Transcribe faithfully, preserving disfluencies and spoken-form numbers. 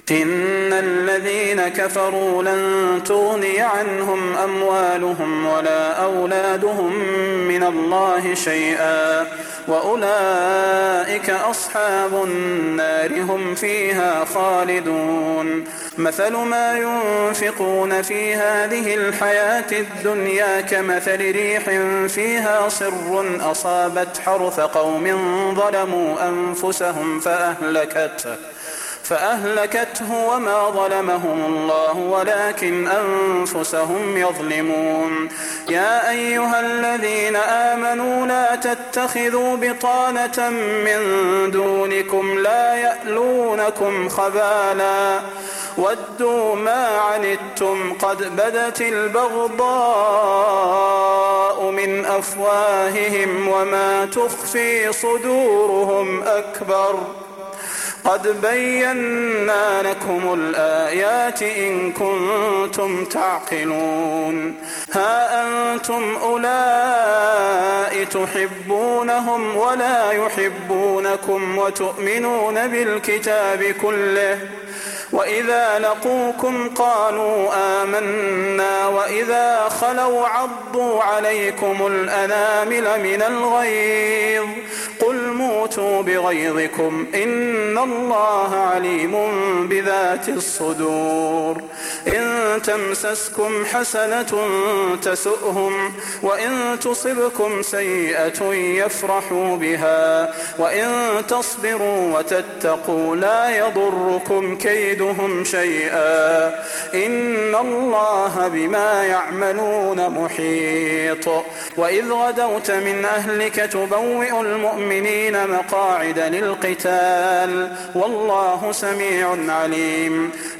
إن الذين كفروا لن تغني عنهم أموالهم ولا أولادهم من الله شيئا وأولئك أصحاب النار هم فيها خالدون مثل ما ينفقون في هذه الحياة الدنيا كمثل ريح فيها صر أصابت حرث قوم ظلموا أنفسهم فأهلكته فأهلكته وما ظلمهم الله ولكن أنفسهم يظلمون يا أيها الذين آمنوا لا تتخذوا بطانة من دونكم لا يألونكم خبالا ودوا ما عنتم قد بدت البغضاء من أفواههم وما تخفي صدورهم أكبر قد بينا لكم الآيات إن كنتم تعقلون ها أنتم أولئك تحبونهم ولا يحبونكم وتؤمنون بالكتاب كله وإذا لقوكم قالوا آمنا وإذا خلوا عضوا عليكم الأنامل من الغيظ قل موتوا بغيظكم إن الله عليم بذات الصدور إن تمسسكم حسنة تسؤهم وإن تصبكم سيئة يفرحوا بها وإن تصبروا وتتقوا لا يضركم كيدهم شيئا إن الله بما يعملون محيط وإذ غدوت من أهلك تبوئ المؤمنين مقاعد للقتال والله سميع عليم